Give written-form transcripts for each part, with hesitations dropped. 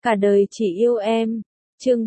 Cả đời chỉ yêu em. Chương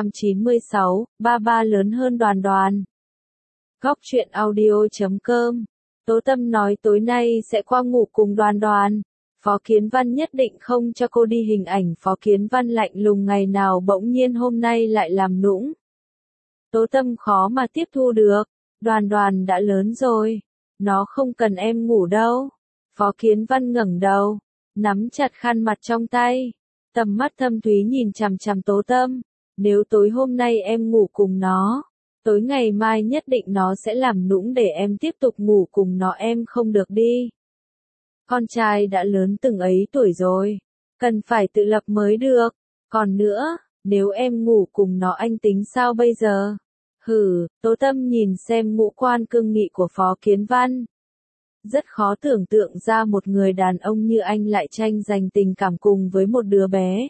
396, ba ba lớn hơn Đoàn Đoàn. Góc truyện audio.com. Tố Tâm nói tối nay sẽ qua ngủ cùng Đoàn Đoàn. Phó Kiến Văn nhất định không cho cô đi. Hình ảnh Phó Kiến Văn lạnh lùng ngày nào bỗng nhiên hôm nay lại làm nũng. Tố Tâm khó mà tiếp thu được. Đoàn Đoàn đã lớn rồi. Nó không cần em ngủ đâu. Phó Kiến Văn ngẩng đầu, nắm chặt khăn mặt trong tay. Tầm mắt thâm thúy nhìn chằm chằm Tố Tâm. Nếu tối hôm nay em ngủ cùng nó, tối ngày mai nhất định nó sẽ làm nũng để em tiếp tục ngủ cùng nó. Em không được đi. Con trai đã lớn từng ấy tuổi rồi, cần phải tự lập mới được. Còn nữa, nếu em ngủ cùng nó anh tính sao bây giờ? Hừ, Tố Tâm nhìn xem ngũ quan cương nghị của Phó Kiến Văn. Rất khó tưởng tượng ra một người đàn ông như anh lại tranh giành tình cảm cùng với một đứa bé.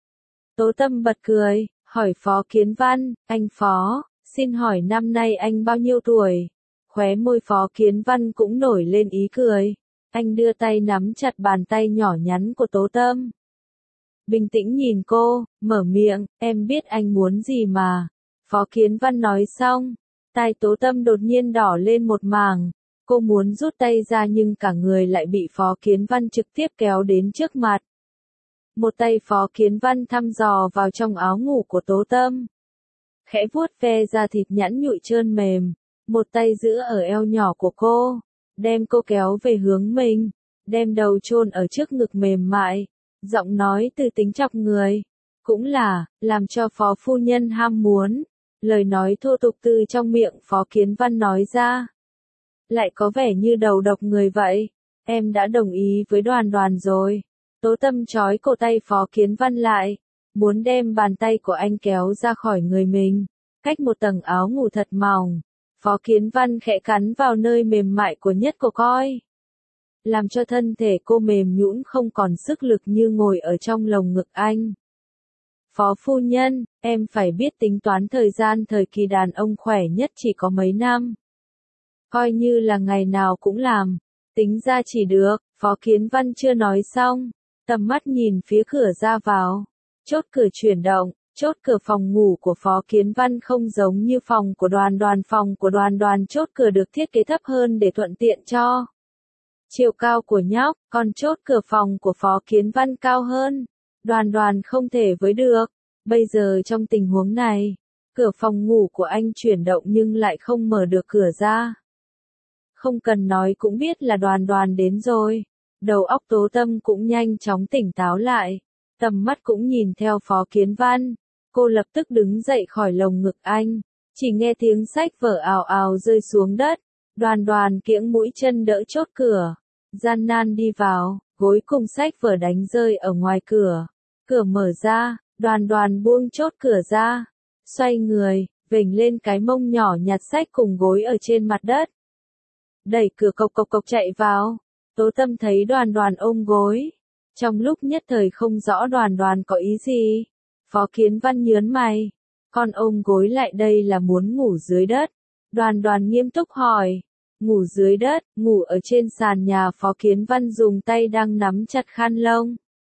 Tố Tâm bật cười, hỏi Phó Kiến Văn, anh Phó, xin hỏi năm nay anh bao nhiêu tuổi? Khóe môi Phó Kiến Văn cũng nổi lên ý cười. Anh đưa tay nắm chặt bàn tay nhỏ nhắn của Tố Tâm. Bình tĩnh nhìn cô, mở miệng, em biết anh muốn gì mà. Phó Kiến Văn nói xong, tai Tố Tâm đột nhiên đỏ lên một mảng. Cô muốn rút tay ra nhưng cả người lại bị Phó Kiến Văn trực tiếp kéo đến trước mặt. Một tay Phó Kiến Văn thăm dò vào trong áo ngủ của Tố Tâm. Khẽ vuốt ve da thịt nhẵn nhụi trơn mềm. Một tay giữ ở eo nhỏ của cô. Đem cô kéo về hướng mình. Đem đầu chôn ở trước ngực mềm mại. Giọng nói từ tính chọc người. Cũng là, làm cho Phó phu nhân ham muốn. Lời nói thô tục từ trong miệng Phó Kiến Văn nói ra. Lại có vẻ như đầu độc người vậy. Em đã đồng ý với Đoàn Đoàn rồi. Tố Tâm trói cổ tay Phó Kiến Văn lại. Muốn đem bàn tay của anh kéo ra khỏi người mình. Cách một tầng áo ngủ thật mỏng. Phó Kiến Văn khẽ cắn vào nơi mềm mại của nhất cô coi. Làm cho thân thể cô mềm nhũn không còn sức lực như ngồi ở trong lồng ngực anh. Phó phu nhân, em phải biết tính toán thời gian. Thời kỳ đàn ông khỏe nhất chỉ có mấy năm. Coi như là ngày nào cũng làm. Tính ra chỉ được. Phó Kiến Văn chưa nói xong. Tầm mắt nhìn phía cửa ra vào. Chốt cửa chuyển động. Chốt cửa phòng ngủ của Phó Kiến Văn không giống như phòng của Đoàn Đoàn. Phòng của Đoàn Đoàn chốt cửa được thiết kế thấp hơn để thuận tiện cho chiều cao của nhóc. Còn chốt cửa phòng của Phó Kiến Văn cao hơn. Đoàn Đoàn không thể với được. Bây giờ trong tình huống này, cửa phòng ngủ của anh chuyển động nhưng lại không mở được cửa ra. Không cần nói cũng biết là Đoàn Đoàn đến rồi. Đầu óc Tố Tâm cũng nhanh chóng tỉnh táo lại. Tầm mắt cũng nhìn theo Phó Kiến Văn. Cô lập tức đứng dậy khỏi lồng ngực anh. Chỉ nghe tiếng sách vở ào ào rơi xuống đất. Đoàn Đoàn kiễng mũi chân đỡ chốt cửa. Gian nan đi vào, gối cùng sách vở đánh rơi ở ngoài cửa. Cửa mở ra, Đoàn Đoàn buông chốt cửa ra. Xoay người, vểnh lên cái mông nhỏ nhặt sách cùng gối ở trên mặt đất. Đẩy cửa cộc cộc cộc chạy vào. Tố Tâm thấy Đoàn Đoàn ôm gối. Trong lúc nhất thời không rõ Đoàn Đoàn có ý gì. Phó Kiến Văn nhớn mày. Con ôm gối lại đây là muốn ngủ dưới đất. Đoàn Đoàn nghiêm túc hỏi. Ngủ dưới đất, ngủ ở trên sàn nhà. Phó Kiến Văn dùng tay đang nắm chặt khăn lông.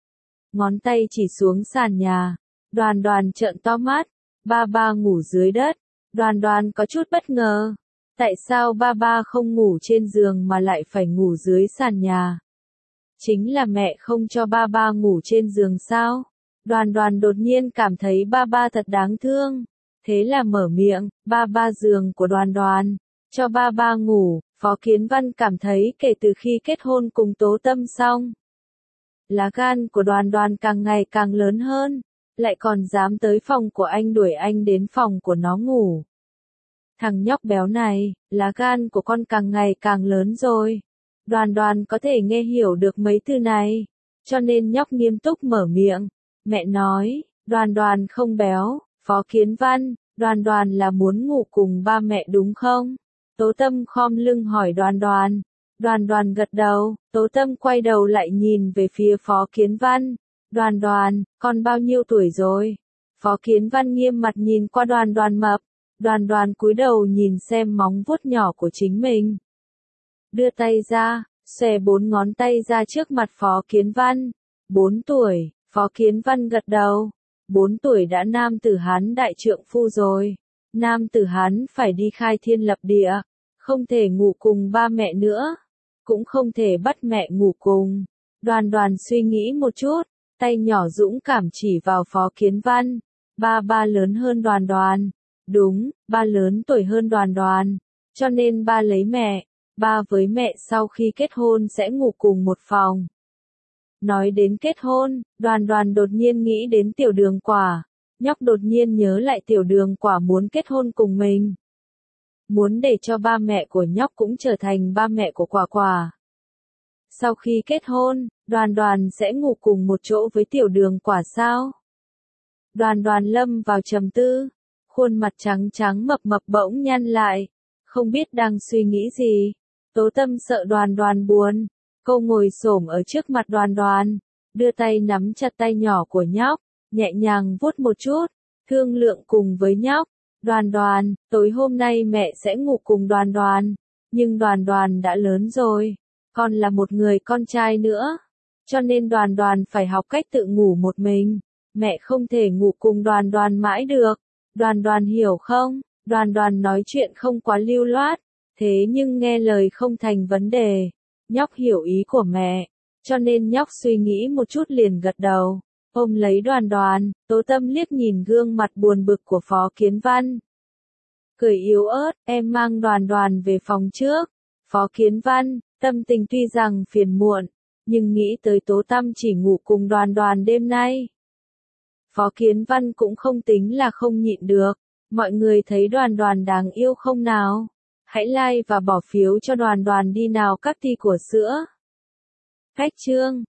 Ngón tay chỉ xuống sàn nhà. Đoàn Đoàn trợn to mắt. Ba ba ngủ dưới đất. Đoàn Đoàn có chút bất ngờ. Tại sao ba ba không ngủ trên giường mà lại phải ngủ dưới sàn nhà? Chính là mẹ không cho ba ba ngủ trên giường sao? Đoàn Đoàn đột nhiên cảm thấy ba ba thật đáng thương. Thế là mở miệng, ba ba giường của Đoàn Đoàn. Cho ba ba ngủ. Phó Kiến Văn cảm thấy kể từ khi kết hôn cùng Tố Tâm xong. Lá gan của Đoàn Đoàn càng ngày càng lớn hơn. Lại còn dám tới phòng của anh đuổi anh đến phòng của nó ngủ. Thằng nhóc béo này, lá gan của con càng ngày càng lớn rồi. Đoàn Đoàn có thể nghe hiểu được mấy từ này. Cho nên nhóc nghiêm túc mở miệng. Mẹ nói, Đoàn Đoàn không béo. Phó Kiến Văn, Đoàn Đoàn là muốn ngủ cùng ba mẹ đúng không? Tố Tâm khom lưng hỏi Đoàn Đoàn. Đoàn Đoàn gật đầu. Tố Tâm quay đầu lại nhìn về phía Phó Kiến Văn. Đoàn Đoàn, con bao nhiêu tuổi rồi? Phó Kiến Văn nghiêm mặt nhìn qua Đoàn Đoàn mập. Đoàn Đoàn cúi đầu nhìn xem móng vuốt nhỏ của chính mình. Đưa tay ra, xòe 4 ngón tay ra trước mặt Phó Kiến Văn. 4 tuổi, Phó Kiến Văn gật đầu. 4 tuổi đã nam tử Hán đại trượng phu rồi. Nam tử Hán phải đi khai thiên lập địa. Không thể ngủ cùng ba mẹ nữa. Cũng không thể bắt mẹ ngủ cùng. Đoàn Đoàn suy nghĩ một chút. Tay nhỏ dũng cảm chỉ vào Phó Kiến Văn. Ba lớn hơn Đoàn Đoàn. Đúng, ba lớn tuổi hơn Đoàn Đoàn. Cho nên ba lấy mẹ. Ba với mẹ sau khi kết hôn sẽ ngủ cùng một phòng. Nói đến kết hôn, Đoàn Đoàn đột nhiên nghĩ đến Tiểu Đường Quả. Nhóc đột nhiên nhớ lại Tiểu Đường Quả muốn kết hôn cùng mình. Muốn để cho ba mẹ của nhóc cũng trở thành ba mẹ của Quả Quả. Sau khi kết hôn, Đoàn Đoàn sẽ ngủ cùng một chỗ với Tiểu Đường Quả sao? Đoàn Đoàn lâm vào trầm tư. Khuôn mặt trắng trắng mập mập bỗng nhăn lại. Không biết đang suy nghĩ gì. Tố Tâm sợ Đoàn Đoàn buồn. Cô ngồi xổm ở trước mặt Đoàn Đoàn. Đưa tay nắm chặt tay nhỏ của nhóc. Nhẹ nhàng vuốt một chút. Thương lượng cùng với nhóc. Đoàn Đoàn, tối hôm nay mẹ sẽ ngủ cùng Đoàn Đoàn. Nhưng Đoàn Đoàn đã lớn rồi. Còn là một người con trai nữa. Cho nên Đoàn Đoàn phải học cách tự ngủ một mình. Mẹ không thể ngủ cùng Đoàn Đoàn mãi được. Đoàn Đoàn hiểu không? Đoàn Đoàn nói chuyện không quá lưu loát. Thế nhưng nghe lời không thành vấn đề. Nhóc hiểu ý của mẹ. Cho nên nhóc suy nghĩ một chút liền gật đầu. Ôm lấy Đoàn Đoàn, Tố Tâm liếc nhìn gương mặt buồn bực của Phó Kiến Văn. Cười yếu ớt, em mang Đoàn Đoàn về phòng trước. Phó Kiến Văn, tâm tình tuy rằng phiền muộn, nhưng nghĩ tới Tố Tâm chỉ ngủ cùng Đoàn Đoàn đêm nay. Phó Kiến Văn cũng không tính là không nhịn được. Mọi người thấy Đoàn Đoàn đáng yêu không nào? Hãy like và bỏ phiếu cho Đoàn Đoàn đi nào các ty của sữa. Cách chương